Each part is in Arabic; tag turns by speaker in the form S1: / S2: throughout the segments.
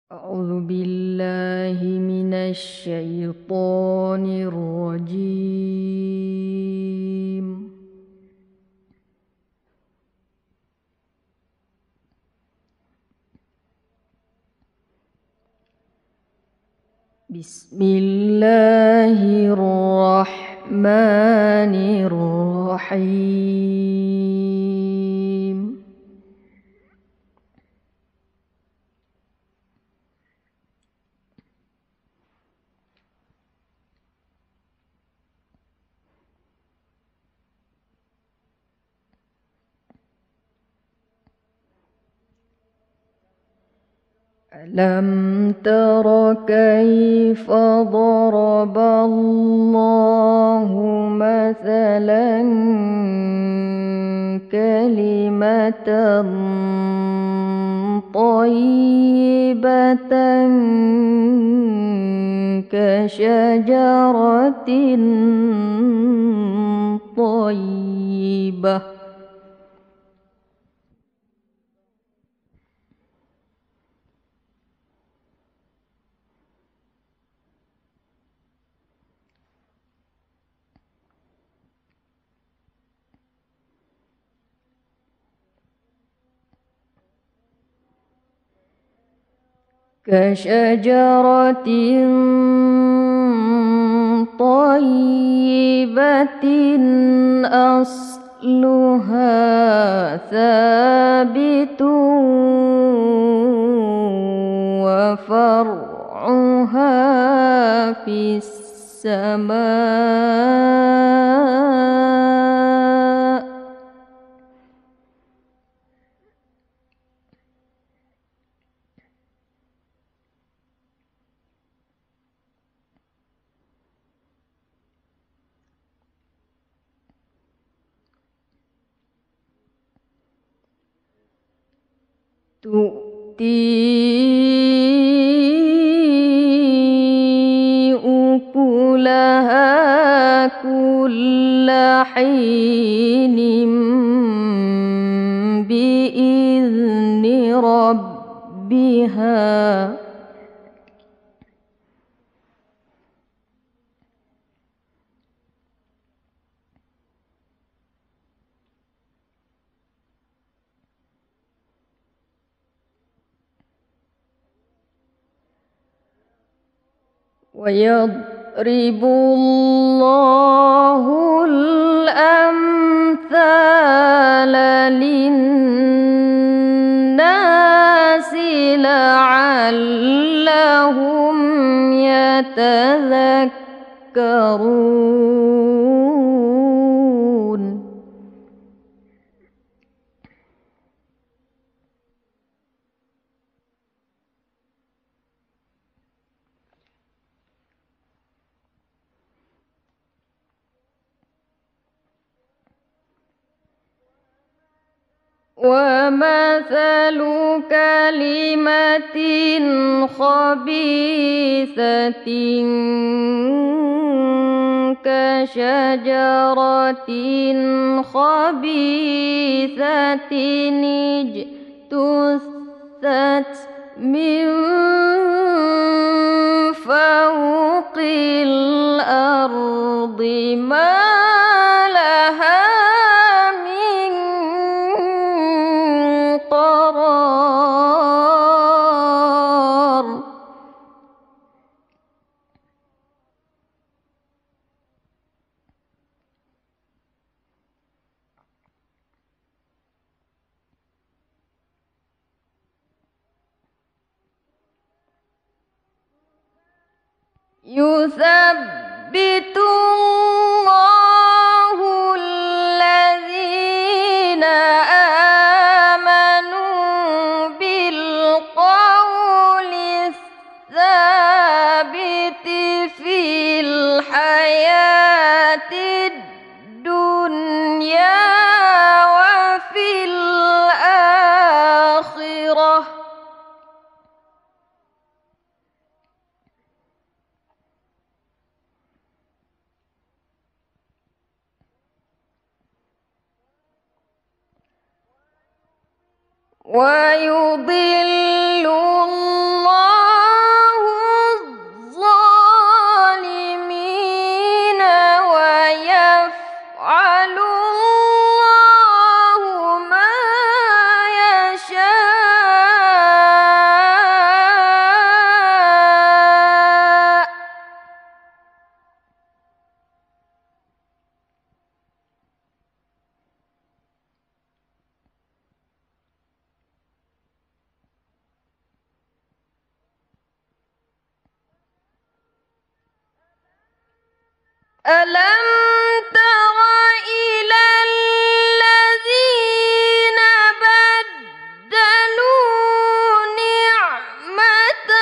S1: أعوذ بالله من الشيطان الرجيم. بسم الله الرحمن الرحيم. ألم تر كيف ضرب الله مثلا كلمة طيبة كشجرة طيبة كشجرة طيبة أصلها ثابت وفرعها في السماء. تؤتي أكلها كل حين بإذن ربها ويضرب الله الأمثال للناس لعلهم يتذكرون. ومثل كلمة خبيثة كشجرة خبيثة اجتثت من فوق الأرض ما لها من قرار. يثبت الله الذين آمنوا بالقول الثابت في الحياة الدنيا وفي الآخرة. ويضل الله ألم تر إلى الذين بدلوا نعمة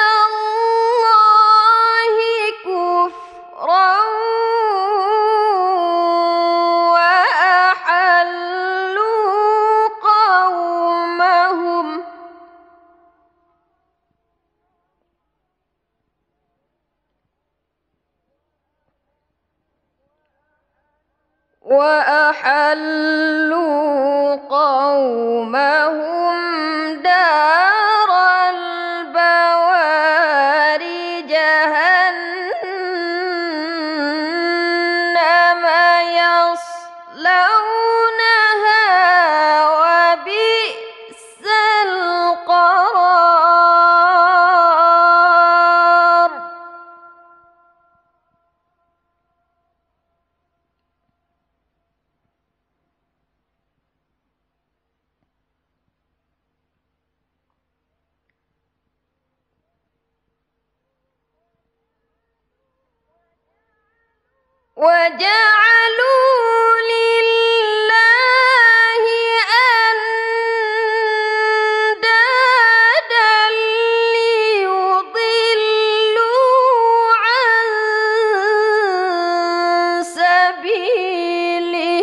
S1: الله كفرا وأحلوا قومهم دار البوار جهنم يصلونها وبئس القرار وجعلوا لله أندادا ليضلوا عن سبيله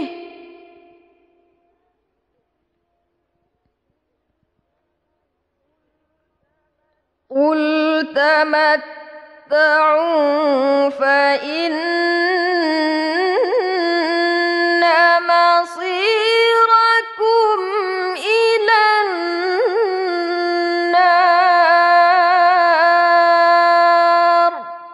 S1: قل تمتعوا فإن مصيركم إلى النار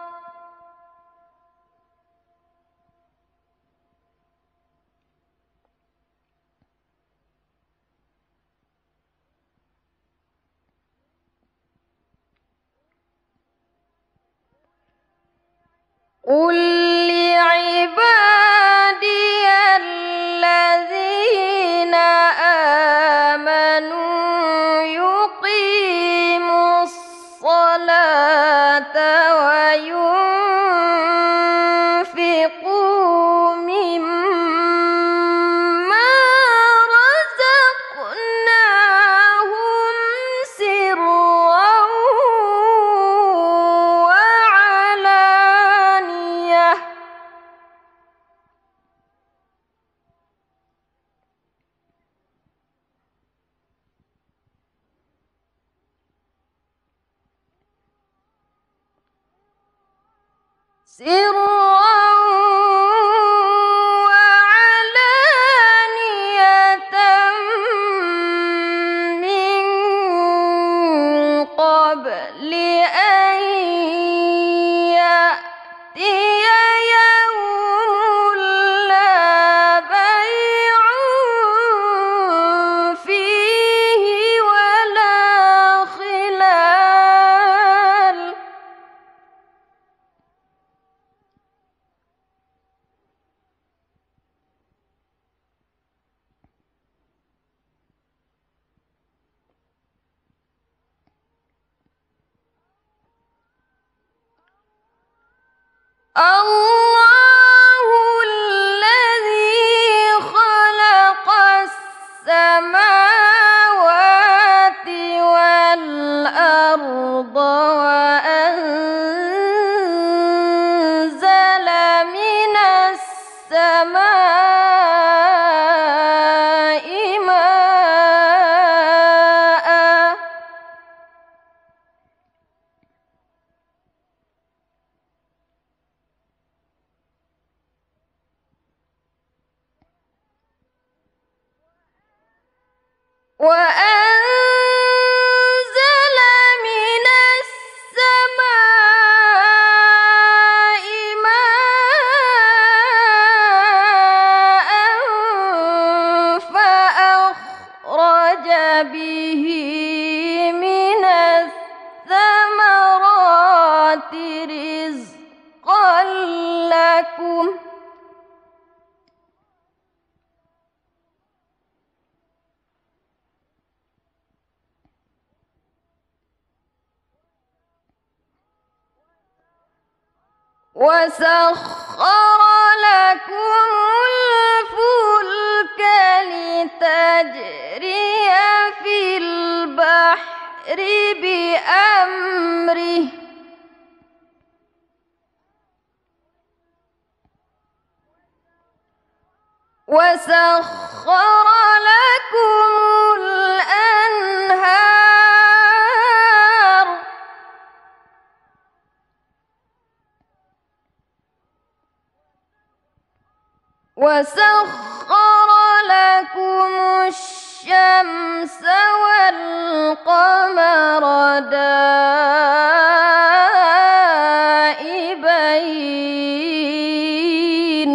S1: قل لعبادي الذين آمنوا يقيموا الصلاة وينفقوا مما رزقناهم سرا وعلانية من قبل أن يأتي يوم لا بيع فيه ولا خلال الله الذي خلق السماوات والأرض وأنزل من السماء ماء وأنزل من السماء ماء فأخرج به من الثمرات رزقا لكم وسخر لكم الفلك لتجري في البحر بأمره وسخر لكم الأنهار وسخر لكم الشمس والقمر دائبين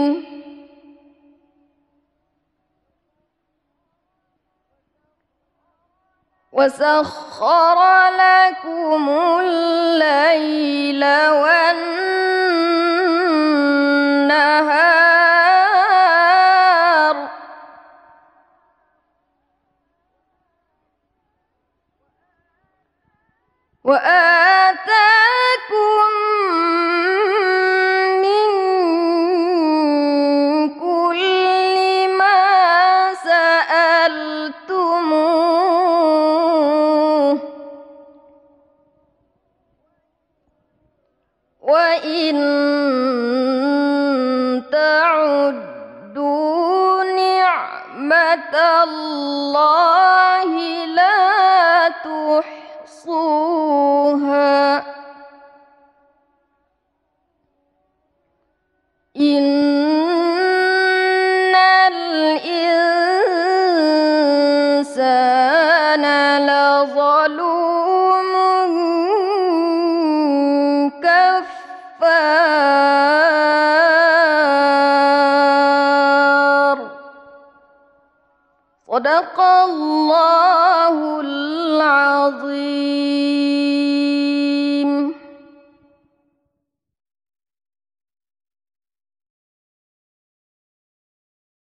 S1: وسخر لكم الليل والنهار وآتاكم من كل ما سألتموه وإن تعدوا نعمة الله لا تحصوها إن الإنسان لظلوم كفار صدق الله العظيم.